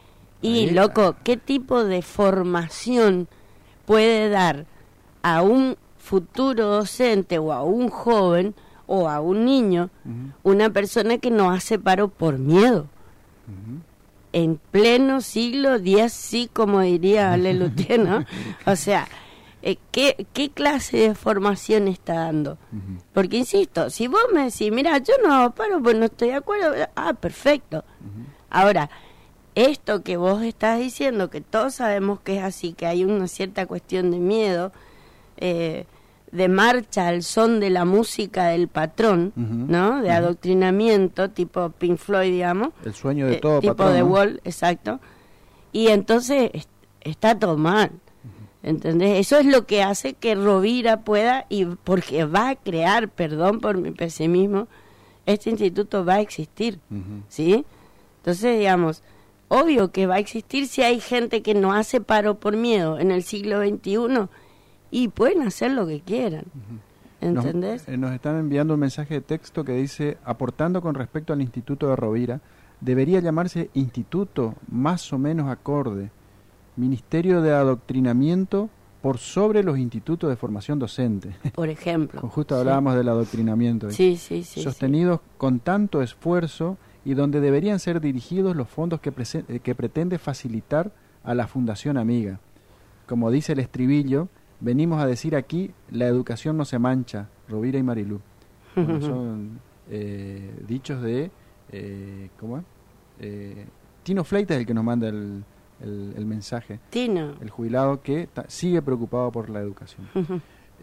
D: y Ahí loco, está. ¿qué tipo de formación puede dar a un futuro docente o a un joven o a un niño uh-huh. una persona que no hace paro por miedo? Uh-huh. En pleno siglo diez, sí, como diría Ale Luthier, ¿no? O sea, Eh, ¿qué, ¿qué clase de formación está dando? Uh-huh. Porque, insisto, si vos me decís, mira, yo no hago paro, pues no estoy de acuerdo, ah, perfecto. Uh-huh. Ahora, esto que vos estás diciendo, que todos sabemos que es así, que hay una cierta cuestión de miedo, eh, de marcha al son de la música del patrón, uh-huh. ¿no? De uh-huh. adoctrinamiento, tipo Pink Floyd, digamos.
C: El sueño de todo
D: eh, tipo
C: patrón.
D: Tipo de
C: ¿no?
D: Wall, exacto. Y entonces est- está todo mal. ¿Entendés? Eso es lo que hace que Rovira pueda, y porque va a crear, perdón por mi pesimismo, este instituto va a existir, uh-huh. ¿sí? Entonces, digamos, obvio que va a existir si hay gente que no hace paro por miedo en el siglo veintiuno, y pueden hacer lo que quieran, uh-huh. ¿entendés?
C: Nos, eh, nos están enviando un mensaje de texto que dice, aportando con respecto al instituto de Rovira, debería llamarse instituto más o menos acorde, Ministerio de Adoctrinamiento por sobre los institutos de formación docente.
D: Por ejemplo.
C: Justo hablábamos sí. del adoctrinamiento.
D: Sí, sí, sí.
C: Sostenidos sí. con tanto esfuerzo y donde deberían ser dirigidos los fondos que, prese- que pretende facilitar a la Fundación Amiga. Como dice el estribillo, venimos a decir aquí, la educación no se mancha, Rovira y Marilú. Bueno, son eh, dichos de... Eh, ¿Cómo es? Eh, Tino Fleitas es el que nos manda el... El, el mensaje.
D: Tino.
C: El jubilado que ta, sigue preocupado por la educación. Uh-huh.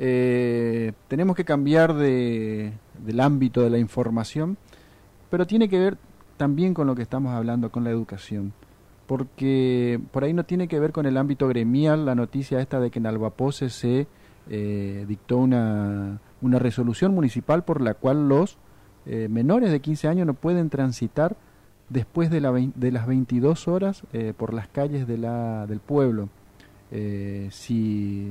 C: Eh, tenemos que cambiar de, del ámbito de la información, pero tiene que ver también con lo que estamos hablando, con la educación. Porque por ahí no tiene que ver con el ámbito gremial la noticia esta de que en Albapose se eh, dictó una, una resolución municipal por la cual los eh, menores de quince años no pueden transitar después de, la ve- de las veintidós horas eh, por las calles de la, del pueblo. Eh, si,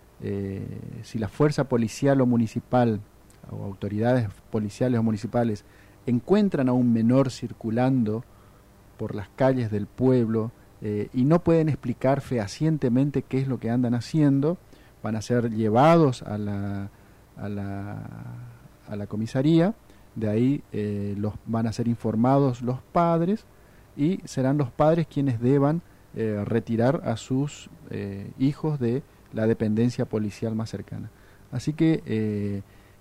C: eh, si la fuerza policial o municipal o autoridades policiales o municipales encuentran a un menor circulando por las calles del pueblo eh, y no pueden explicar fehacientemente qué es lo que andan haciendo, van a ser llevados a la, a la, a la comisaría. De ahí eh, los van a ser informados los padres y serán los padres quienes deban eh, retirar a sus eh, hijos de la dependencia policial más cercana. Así que eh,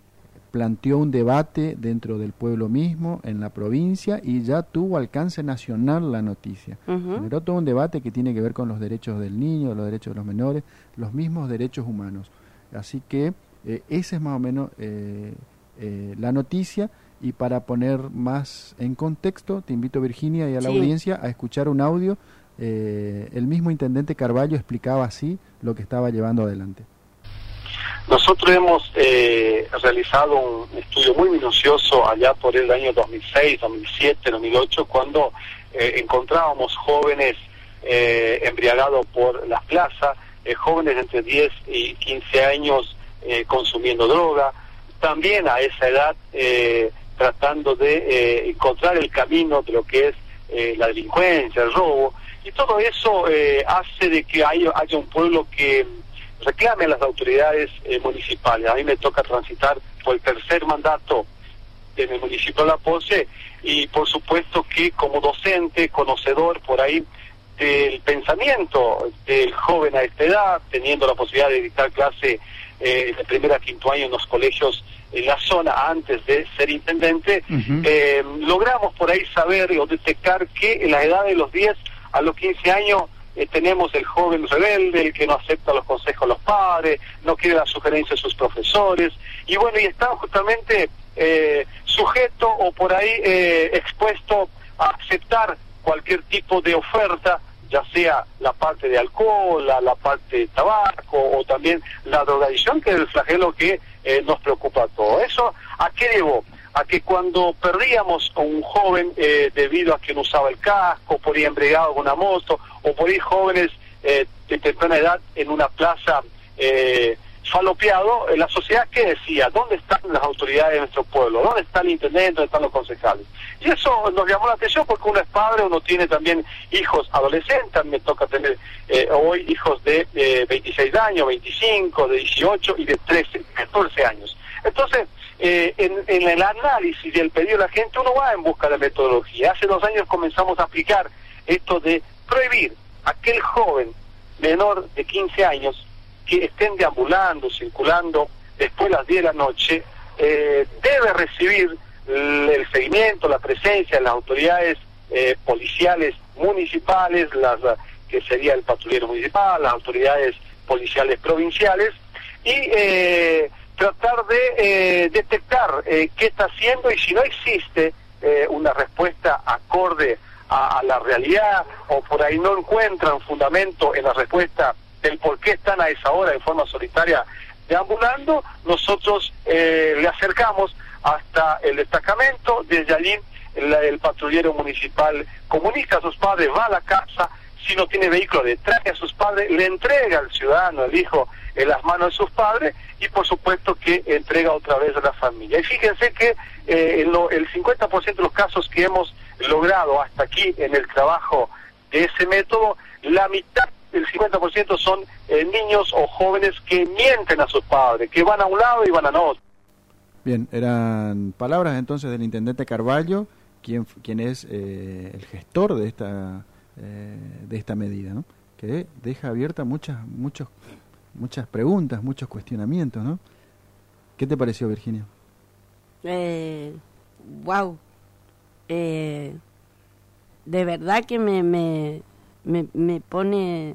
C: planteó un debate dentro del pueblo mismo, en la provincia, y ya tuvo alcance nacional la noticia. Uh-huh. Generó todo un debate que tiene que ver con los derechos del niño, los derechos de los menores, los mismos derechos humanos. Así que eh, esa es más o menos eh, eh, la noticia. Y para poner más en contexto, te invito, Virginia, y a la sí. audiencia a escuchar un audio. Eh, el mismo intendente Carvalho explicaba así lo que estaba llevando adelante.
K: Nosotros hemos eh, realizado un estudio muy minucioso allá por el año dos mil seis, dos mil siete, dos mil ocho, cuando eh, encontrábamos jóvenes eh, embriagados por las plazas, eh, jóvenes entre diez y quince años eh, consumiendo droga. También a esa edad... Eh, tratando de eh, encontrar el camino de lo que es eh, la delincuencia, el robo, y todo eso eh, hace de que haya, haya un pueblo que reclame a las autoridades eh, municipales. A mí me toca transitar por el tercer mandato en el municipio de La Pose, y por supuesto que como docente, conocedor por ahí del pensamiento del joven a esta edad, teniendo la posibilidad de dictar clase eh, de primer a quinto año en los colegios en la zona antes de ser intendente, uh-huh. eh, logramos por ahí saber o detectar que en la edad de los diez a los quince años eh, tenemos el joven rebelde, el que no acepta los consejos de los padres, no quiere la sugerencia de sus profesores, y bueno, y está justamente eh, sujeto o por ahí eh, expuesto a aceptar cualquier tipo de oferta, ya sea la parte de alcohol, la, la parte de tabaco o también la drogadicción, que es el flagelo que eh, nos preocupa a todos. ¿Eso a qué llevó? a que cuando perdíamos a un joven eh, debido a que no usaba el casco, por ahí embriagado con una moto, o por ahí jóvenes eh, de temprana edad en una plaza eh, falopeado, eh, la sociedad, ¿qué decía? ¿Dónde están las autoridades de nuestro pueblo? ¿Dónde está el intendente? ¿Dónde están los concejales? Y eso nos llamó la atención porque uno es padre, uno tiene también hijos adolescentes, me toca tener eh, hoy hijos de eh, veintiséis años, veinticinco, de dieciocho y de trece, catorce años. Entonces, eh, en, en el análisis y el pedido de la gente, uno va en busca de metodología. Hace dos años comenzamos a aplicar esto de prohibir a aquel joven menor de quince años que estén deambulando, circulando después de las diez de la noche, eh, debe recibir el, el seguimiento, la presencia de las autoridades eh, policiales municipales, las que sería el patrullero municipal, las autoridades policiales provinciales, y eh, tratar de eh, detectar eh, qué está haciendo, y si no existe eh, una respuesta acorde a, a la realidad, o por ahí no encuentran fundamento en la respuesta del por qué están a esa hora en forma solitaria deambulando, nosotros eh, le acercamos hasta el destacamento. Desde allí el, el patrullero municipal comunica a sus padres, va a la casa, si no tiene vehículo le trae a sus padres, le entrega al ciudadano, el hijo, en las manos de sus padres, y por supuesto que entrega otra vez a la familia. Y fíjense que eh, lo, el cincuenta por ciento de los casos que hemos logrado hasta aquí en el trabajo de ese método, la mitad, el cincuenta por ciento son eh, niños o jóvenes que mienten a sus padres, que van a un lado y van a otro.
C: Bien, eran palabras entonces del intendente Carvalho, quien, quien es eh, el gestor de esta eh, de esta medida, ¿no? Que deja abierta muchas muchos muchas preguntas, muchos cuestionamientos, ¿no? ¿Qué te pareció, Virginia?
D: Eh, wow. Eh, de verdad que me me me, me pone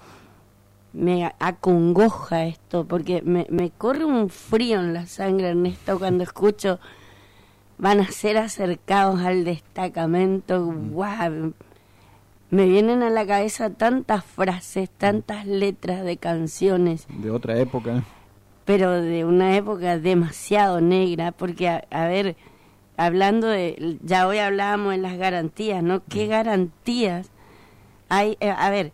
D: me acongoja esto, porque me, me corre un frío en la sangre, Ernesto, cuando escucho van a ser acercados al destacamento. Wow. Me vienen a la cabeza tantas frases, tantas letras de canciones.
C: De otra época.
D: Pero de una época demasiado negra, porque, a, a ver, hablando de, ya hoy hablábamos de las garantías, ¿no? ¿Qué garantías hay? Eh, a ver,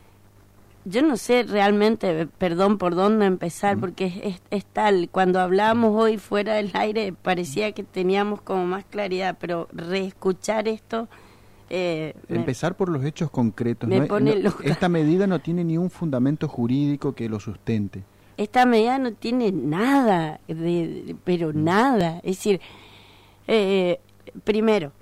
D: yo no sé realmente, perdón, por dónde empezar, porque es, es, es tal, cuando hablábamos hoy fuera del aire parecía que teníamos como más claridad, pero reescuchar esto... Eh,
C: Empezar me, por los hechos concretos.
D: Me
C: no,
D: pone
C: no,
D: loca.
C: Esta medida no tiene ni un fundamento jurídico que lo sustente.
D: Esta medida no tiene nada, de, de, pero nada. Es decir, eh, primero,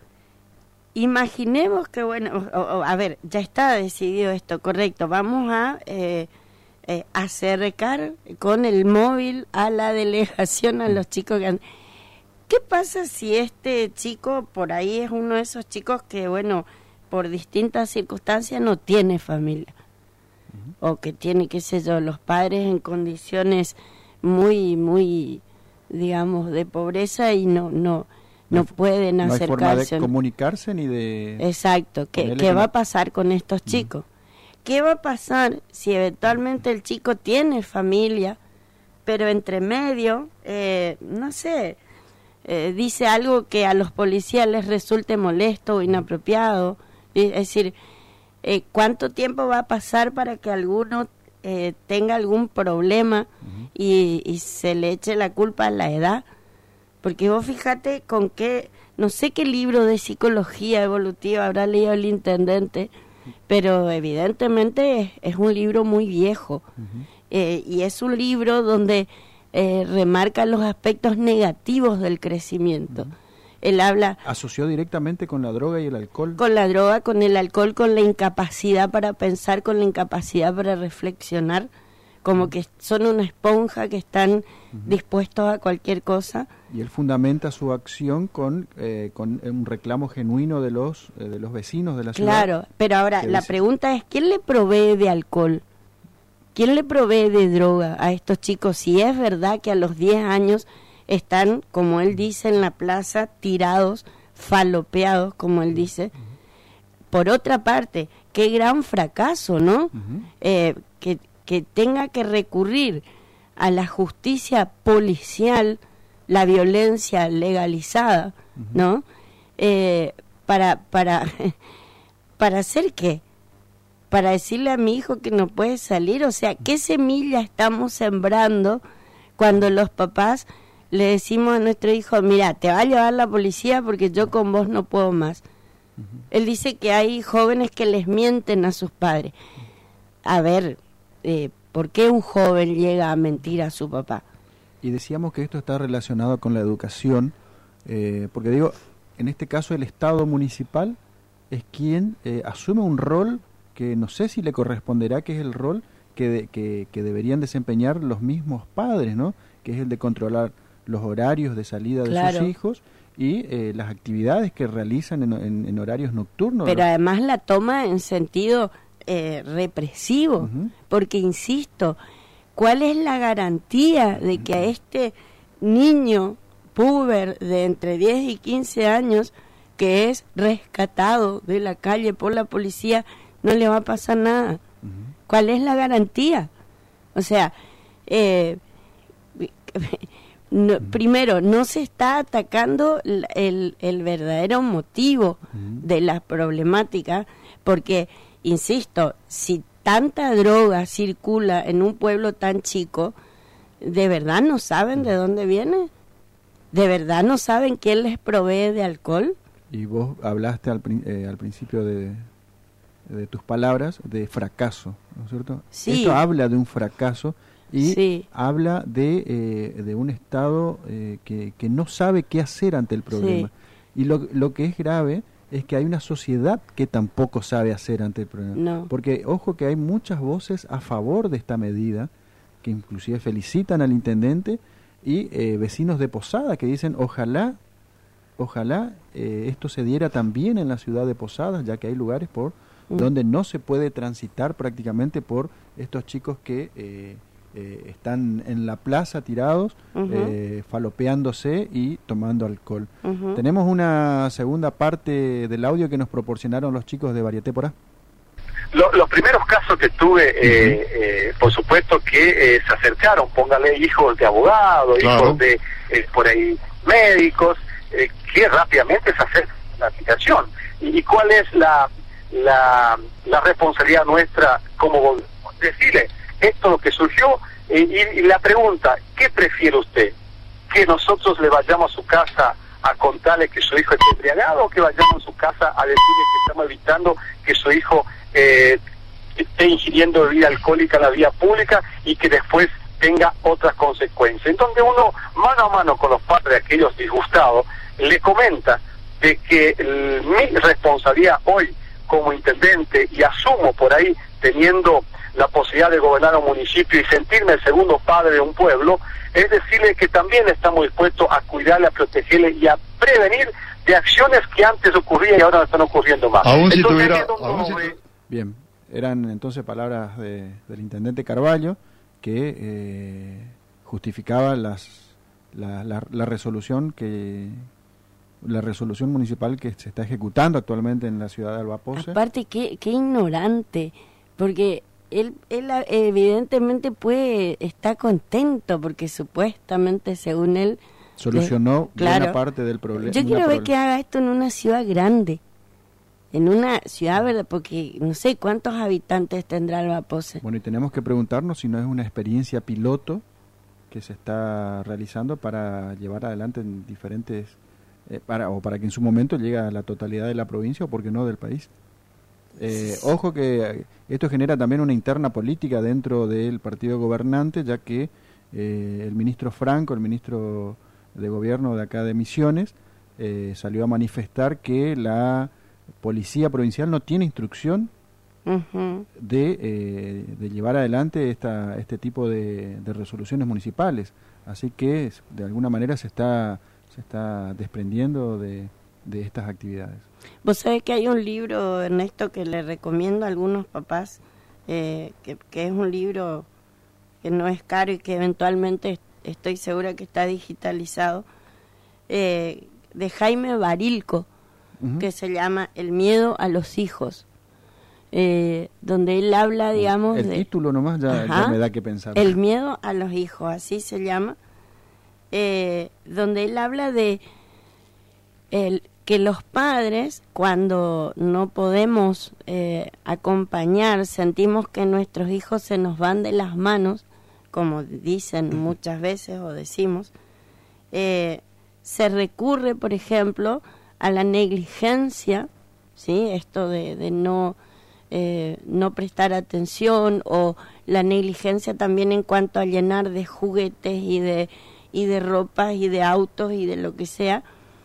D: imaginemos que, bueno, o, o, a ver, ya está decidido esto, correcto, vamos a eh, eh, acercar con el móvil a la delegación a los chicos que han... ¿Qué pasa si este chico por ahí es uno de esos chicos que, bueno, por distintas circunstancias no tiene familia? Uh-huh. O que tiene, qué sé yo, los padres en condiciones muy, muy, digamos, de pobreza y no no no, no pueden
C: no
D: acercarse.
C: No hay forma de comunicarse ni de...
D: Exacto. ¿Qué, ¿qué va a pasar con estos chicos? Uh-huh. ¿Qué va a pasar si eventualmente el chico tiene familia, pero entre medio, eh, no sé... Eh, dice algo que a los policías les resulte molesto o inapropiado? Es decir, eh, ¿cuánto tiempo va a pasar para que alguno eh, tenga algún problema uh-huh. y, y se le eche la culpa a la edad? Porque vos fíjate con qué, no sé qué libro de psicología evolutiva habrá leído el intendente, pero evidentemente es, es un libro muy viejo. Uh-huh. eh, y es un libro donde... Eh, remarca los aspectos negativos del crecimiento. Uh-huh. Él habla...
C: ¿Asoció directamente con la droga y el alcohol?
D: Con la droga, con el alcohol, con la incapacidad para pensar, con la incapacidad para reflexionar, como uh-huh. que son una esponja que están uh-huh. dispuestos a cualquier cosa.
C: Y él fundamenta su acción con, eh, con un reclamo genuino de los, eh, de los vecinos de la ciudad.
D: Claro, pero ahora la dice... pregunta es, ¿quién le provee de alcohol? ¿Quién le provee de droga a estos chicos? Si es verdad que a los diez años están, como él dice, en la plaza, tirados, falopeados, como él dice. Por otra parte, qué gran fracaso, ¿no? Uh-huh. Eh, que, que tenga que recurrir a la justicia policial la violencia legalizada, uh-huh. ¿no? Eh, para, para, ¿para hacer qué? Para decirle a mi hijo que no puede salir, o sea, ¿qué semilla estamos sembrando cuando los papás le decimos a nuestro hijo, mira, te va a llevar la policía porque yo con vos no puedo más? Uh-huh. Él dice que hay jóvenes que les mienten a sus padres. A ver, eh, ¿por qué un joven llega a mentir a su papá?
C: Y decíamos que esto está relacionado con la educación, eh, porque digo, en este caso el Estado municipal es quien eh, asume un rol que no sé si le corresponderá, que es el rol que, de, que, que deberían desempeñar los mismos padres, ¿no? Que es el de controlar los horarios de salida de claro. sus hijos y eh, las actividades que realizan en, en, en horarios nocturnos.
D: Pero ¿no? además la toma en sentido eh, represivo, uh-huh. porque insisto, ¿cuál es la garantía de que a este niño puber de entre diez y quince años que es rescatado de la calle por la policía no le va a pasar nada? Uh-huh. ¿Cuál es la garantía? O sea, eh, no, uh-huh. primero, no se está atacando el, el, el verdadero motivo uh-huh. de la problemática, porque, insisto, si tanta droga circula en un pueblo tan chico, ¿de verdad no saben de dónde viene? ¿De verdad no saben quién les provee de alcohol?
C: Y vos hablaste al, eh, al principio de, de tus palabras de fracaso, ¿no es cierto?
D: Sí.
C: Esto habla de un fracaso y
D: sí.
C: habla de, eh, de un Estado eh, que, que no sabe qué hacer ante el problema. Sí. Y lo, lo que es grave es que hay una sociedad que tampoco sabe hacer ante el problema.
D: No.
C: Porque, ojo, que hay muchas voces a favor de esta medida, que inclusive felicitan al intendente, y eh, vecinos de Posada que dicen, ojalá, ojalá eh, esto se diera también en la ciudad de Posadas, ya que hay lugares por mm. donde no se puede transitar prácticamente por estos chicos que eh, eh, están en la plaza tirados, uh-huh. eh, falopeándose y tomando alcohol. Uh-huh. Tenemos una segunda parte del audio que nos proporcionaron los chicos de Varieté Porá.
K: Lo, los primeros casos que tuve, eh, eh, por supuesto que eh, se acercaron, póngale hijos de abogados, claro. hijos de, eh, por ahí, médicos, eh, que rápidamente se acercan a la aplicación. ¿Y, y cuál es la, la, la responsabilidad nuestra como gobierno? Decirle, esto es lo que surgió, eh, y, y la pregunta, ¿qué prefiere usted? ¿Que nosotros le vayamos a su casa a contarle que su hijo está embriagado, o que vayamos a su casa a decirle que estamos evitando que su hijo eh, esté ingiriendo bebida alcohólica en la vía pública y que después tenga otras consecuencias? Entonces uno, mano a mano con los padres de aquellos disgustados, le comenta de que el, mi responsabilidad hoy como intendente, y asumo por ahí teniendo la posibilidad de gobernar un municipio y sentirme el segundo padre de un pueblo, es decirle que también estamos dispuestos a cuidarle, a protegerle y a prevenir de acciones que antes ocurrían y ahora no están ocurriendo más.
C: Aún si entonces, tuviera, aún si tu... Bien, eran entonces palabras de, del intendente Carballo que eh, justificaba las, la, la, la resolución que la resolución municipal que se está ejecutando actualmente en la ciudad de Albapoce.
D: Aparte, qué, qué ignorante, porque Él, él evidentemente puede está contento porque supuestamente, según él,
C: solucionó
D: le, claro,
C: buena parte del problema.
D: Yo quiero ver que haga esto en una ciudad grande, en una ciudad, ¿verdad? Porque no sé cuántos habitantes tendrá Albapoce.
C: Bueno, y tenemos que preguntarnos si no es una experiencia piloto que se está realizando para llevar adelante en diferentes, eh, para o para que en su momento llegue a la totalidad de la provincia o, por qué no, del país. Eh, ojo que esto genera también una interna política dentro del partido gobernante, ya que eh, el ministro Franco, el ministro de gobierno de acá de Misiones, eh, salió a manifestar que la policía provincial no tiene instrucción uh-huh. de, eh, de llevar adelante esta, este tipo de, de resoluciones municipales, así que de alguna manera se está, se está desprendiendo de, de estas actividades.
D: Vos sabés que hay un libro, Ernesto, que le recomiendo a algunos papás, eh, que, que es un libro que no es caro y que eventualmente estoy segura que está digitalizado, eh, de Jaime Barilco, uh-huh. que se llama El miedo a los hijos, eh, donde él habla, digamos...
C: El
D: de,
C: título nomás ya, ya me da que pensar.
D: El miedo a los hijos, así se llama, eh, donde él habla de el, que los padres, cuando no podemos eh, acompañar, sentimos que nuestros hijos se nos van de las manos, como dicen muchas veces o decimos, eh, se recurre, por ejemplo, a la negligencia, ¿sí? Esto de, de no, eh, no prestar atención, o la negligencia también en cuanto a llenar de juguetes y de, y de ropas y de autos y de lo que sea,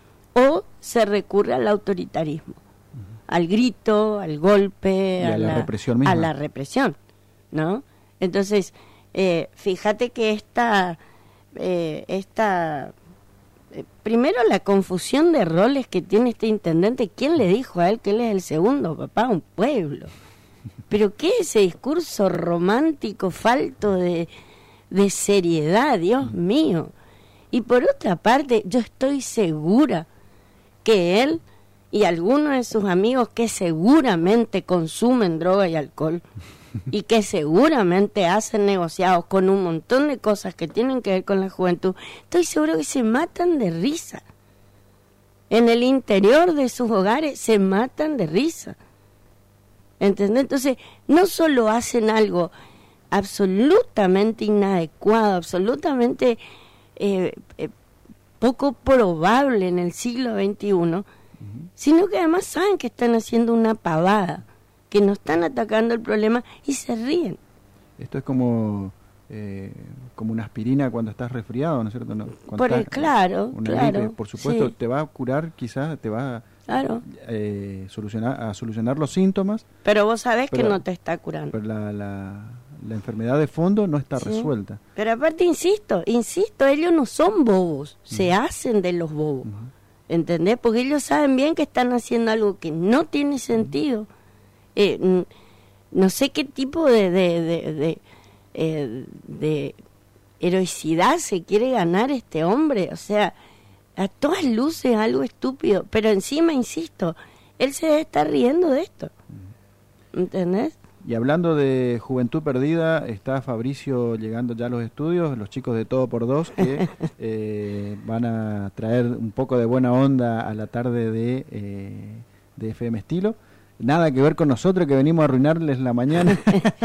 D: o se recurre al autoritarismo, uh-huh. al grito, al golpe,
C: y a, a la, la represión misma.
D: A la represión, ¿no? Entonces, eh, fíjate que esta, eh, esta eh, primero la confusión de roles que tiene este intendente. ¿Quién le dijo a él que él es el segundo papá? Un pueblo. ¿Pero qué es ese discurso romántico falto de, de seriedad? Dios mío. Y por otra parte, yo estoy segura que él y algunos de sus amigos que seguramente consumen droga y alcohol y que seguramente hacen negociados con un montón de cosas que tienen que ver con la juventud, estoy seguro que se matan de risa. En el interior de sus hogares se matan de risa. ¿Entendés? Entonces, no solo hacen algo absolutamente inadecuado, absolutamente eh, eh, poco probable en el siglo veintiuno, uh-huh. sino que además saben que están haciendo una pavada, que no están atacando el problema y se ríen.
C: Esto es como eh, como una aspirina cuando estás resfriado, ¿no es cierto? No,
D: por el, claro,
C: una
D: claro.
C: gripe, por supuesto,
D: sí.
C: te va a curar, quizás te va a,
D: claro.
C: eh, solucionar, a solucionar los síntomas.
D: Pero vos sabés
C: pero,
D: que no te está curando.
C: Pero la, la, la enfermedad de fondo no está sí. resuelta.
D: Pero aparte, insisto, insisto, ellos no son bobos, uh-huh. se hacen de los bobos. Uh-huh. ¿Entendés? Porque ellos saben bien que están haciendo algo que no tiene sentido. Uh-huh. Eh, no sé qué tipo de de, de, de, eh, de heroicidad se quiere ganar este hombre. O sea, a todas luces algo estúpido. Pero encima, insisto, él se debe estar riendo de esto. ¿Entendés?
C: Y hablando de juventud perdida, está Fabricio llegando ya a los estudios, los chicos de Todo por Dos, que eh, van a traer un poco de buena onda a la tarde de, eh, de F M Estilo. Nada que ver con nosotros que venimos a arruinarles la mañana.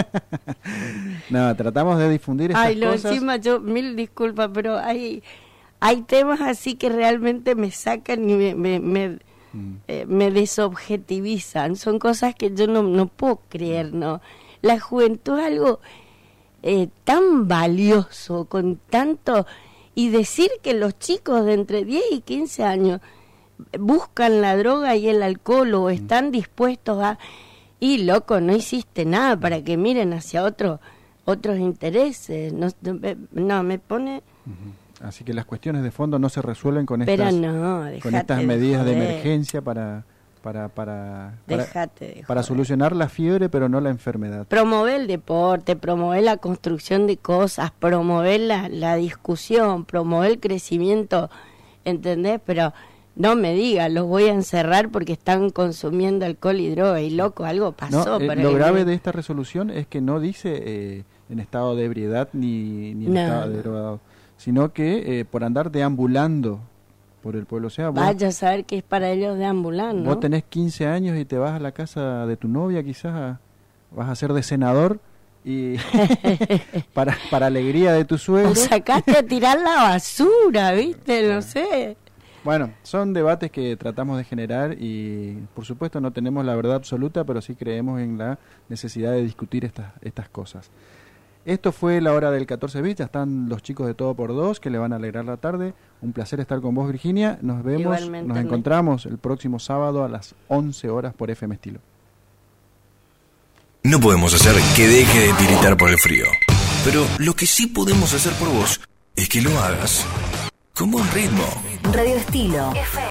C: No, tratamos de difundir estas
D: Ay, lo
C: cosas.
D: Encima yo, mil disculpas, pero hay hay temas así que realmente me sacan y me me, me, mm. eh, me desobjetivizan. Son cosas que yo no, no puedo creer, ¿no? La juventud es algo eh, tan valioso, con tanto... Y decir que los chicos de entre diez y quince años buscan la droga y el alcohol o están dispuestos a... Y loco, no hiciste nada para que miren hacia otro, otros intereses. No, no me pone...
C: Uh-huh. Así que las cuestiones de fondo no se resuelven con estas,
D: no,
C: con estas medidas de, de emergencia para para para para, para solucionar la fiebre, pero no la enfermedad.
D: Promover el deporte, promover la construcción de cosas, promover la, la discusión, promover el crecimiento, ¿entendés? Pero... No me diga, los voy a encerrar porque están consumiendo alcohol y droga. Y loco, algo pasó.
C: No, eh, lo grave de esta resolución es que no dice eh, en estado de ebriedad ni, ni en no. estado de drogado, sino que eh, por andar deambulando por el pueblo. O sea, vos,
D: vaya a saber que es para ellos deambular, ¿no?
C: Vos tenés quince años y te vas a la casa de tu novia, quizás a, vas a ser de senador y para, para alegría de tu suegro.
D: O sacaste a tirar la basura, ¿viste? No sé.
C: Bueno, son debates que tratamos de generar y por supuesto no tenemos la verdad absoluta, pero sí creemos en la necesidad de discutir estas estas cosas. Esto fue la hora del catorce bits, ya están los chicos de Todo por Dos que le van a alegrar la tarde. Un placer estar con vos, Virginia. Nos vemos, Igualmente, nos encontramos el próximo sábado a las once horas por F M Estilo.
L: No podemos hacer que deje de tiritar por el frío, pero lo que sí podemos hacer por vos es que lo hagas con buen ritmo.
G: Radio Estilo.